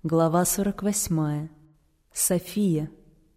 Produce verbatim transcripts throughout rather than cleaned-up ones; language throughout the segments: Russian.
Глава сорок восьмая. София.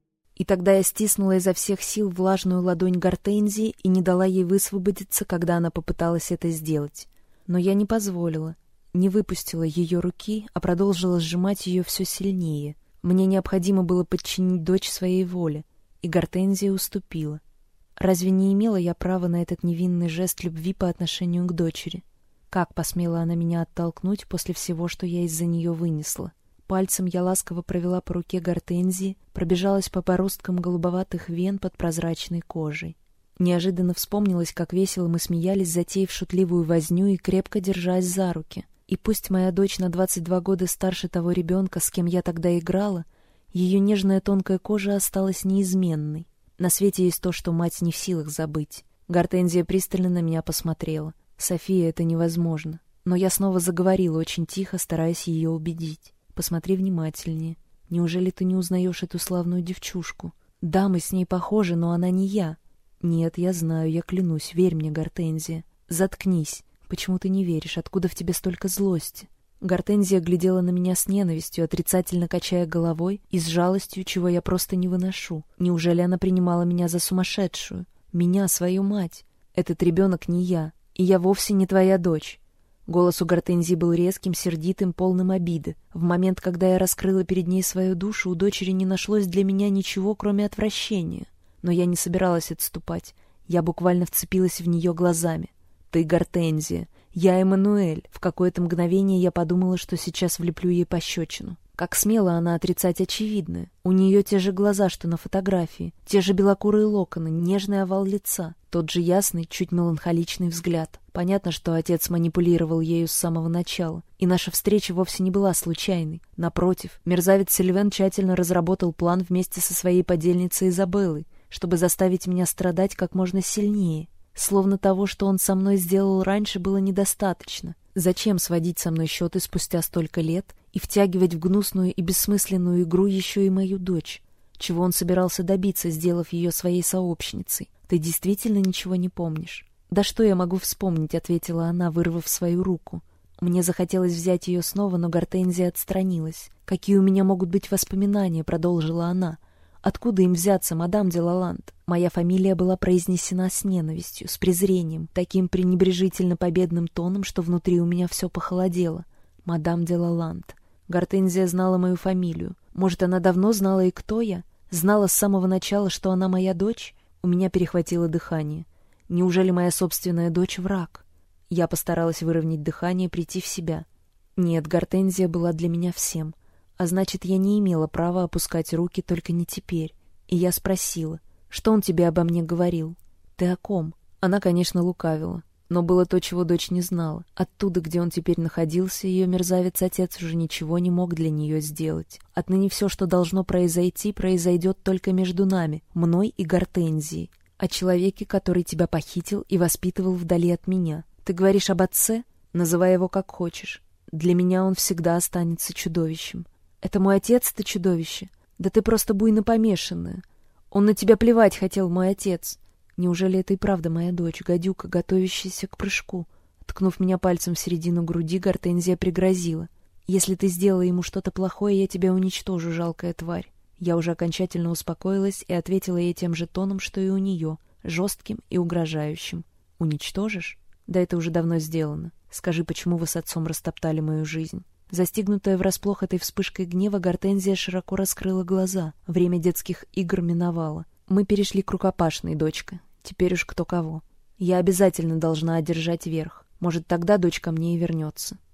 И тогда я стиснула изо всех сил влажную ладонь Гортензии и не дала ей высвободиться, когда она попыталась это сделать. Но я не позволила, не выпустила ее руки, а продолжила сжимать ее все сильнее. Мне необходимо было подчинить дочь своей воле, и Гортензия уступила. Разве не имела я права на этот невинный жест любви по отношению к дочери? Как посмела она меня оттолкнуть после всего, что я из-за нее вынесла? Пальцем я ласково провела по руке Гортензии, пробежалась по бороздкам голубоватых вен под прозрачной кожей. Неожиданно вспомнилось, как весело мы смеялись, затеяв шутливую возню и крепко держась за руки. И пусть моя дочь на двадцать два года старше того ребенка, с кем я тогда играла, ее нежная тонкая кожа осталась неизменной. На свете есть то, что мать не в силах забыть. Гортензия пристально на меня посмотрела. «София, это невозможно». Но я снова заговорила очень тихо, стараясь ее убедить. «Посмотри внимательнее. Неужели ты не узнаешь эту славную девчушку? Да, мы с ней похожи, но она не я». «Нет, я знаю, я клянусь, верь мне, Гортензия». «Заткнись. Почему ты не веришь? Откуда в тебе столько злости?» Гортензия глядела на меня с ненавистью, отрицательно качая головой и с жалостью, чего я просто не выношу. Неужели она принимала меня за сумасшедшую? Меня, свою мать. Этот ребенок не я, и я вовсе не твоя дочь. Голос у Гортензии был резким, сердитым, полным обиды. В момент, когда я раскрыла перед ней свою душу, у дочери не нашлось для меня ничего, кроме отвращения. Но я не собиралась отступать. Я буквально вцепилась в нее глазами. «Ты Гортензия. Я Эммануэль». В какое-то мгновение я подумала, что сейчас влеплю ей пощечину. Как смело она отрицать очевидное. У нее те же глаза, что на фотографии, те же белокурые локоны, нежный овал лица, тот же ясный, чуть меланхоличный взгляд. Понятно, что отец манипулировал ею с самого начала, и наша встреча вовсе не была случайной. Напротив, мерзавец Сильвен тщательно разработал план вместе со своей подельницей Изабеллой, чтобы заставить меня страдать как можно сильнее. Словно того, что он со мной сделал раньше, было недостаточно. Зачем сводить со мной счеты спустя столько лет и втягивать в гнусную и бессмысленную игру еще и мою дочь? Чего он собирался добиться, сделав ее своей сообщницей? Ты действительно ничего не помнишь? «Да что я могу вспомнить?» — ответила она, вырвав свою руку. Мне захотелось взять ее снова, но Гортензия отстранилась. «Какие у меня могут быть воспоминания?» — продолжила она. «Откуда им взяться, мадам де Лаланд?» Моя фамилия была произнесена с ненавистью, с презрением, таким пренебрежительно-победным тоном, что внутри у меня все похолодело. «Мадам де Лаланд». Гортензия знала мою фамилию. Может, она давно знала и кто я? Знала с самого начала, что она моя дочь? У меня перехватило дыхание. Неужели моя собственная дочь — враг? Я постаралась выровнять дыхание, прийти в себя. Нет, Гортензия была для меня всем. А значит, я не имела права опускать руки, только не теперь. И я спросила: «Что он тебе обо мне говорил?» «Ты о ком?» Она, конечно, лукавила. Но было то, чего дочь не знала. Оттуда, где он теперь находился, ее мерзавец-отец уже ничего не мог для нее сделать. Отныне все, что должно произойти, произойдет только между нами, мной и Гортензией. О человеке, который тебя похитил и воспитывал вдали от меня. Ты говоришь об отце? Называй его как хочешь. Для меня он всегда останется чудовищем. Это мой отец, ты чудовище? Да ты просто буйно помешанная. Он на тебя плевать хотел, мой отец. Неужели это и правда моя дочь, гадюка, готовящаяся к прыжку?» Ткнув меня пальцем в середину груди, Гортензия пригрозила: «Если ты сделала ему что-то плохое, я тебя уничтожу, жалкая тварь». Я уже окончательно успокоилась и ответила ей тем же тоном, что и у нее, жестким и угрожающим. «Уничтожишь? Да это уже давно сделано. Скажи, почему вы с отцом растоптали мою жизнь?» Застигнутая врасплох этой вспышкой гнева, Гортензия широко раскрыла глаза. Время детских игр миновало. Мы перешли к рукопашной, дочка. Теперь уж кто кого. Я обязательно должна одержать верх. Может, тогда дочь ко мне и вернется.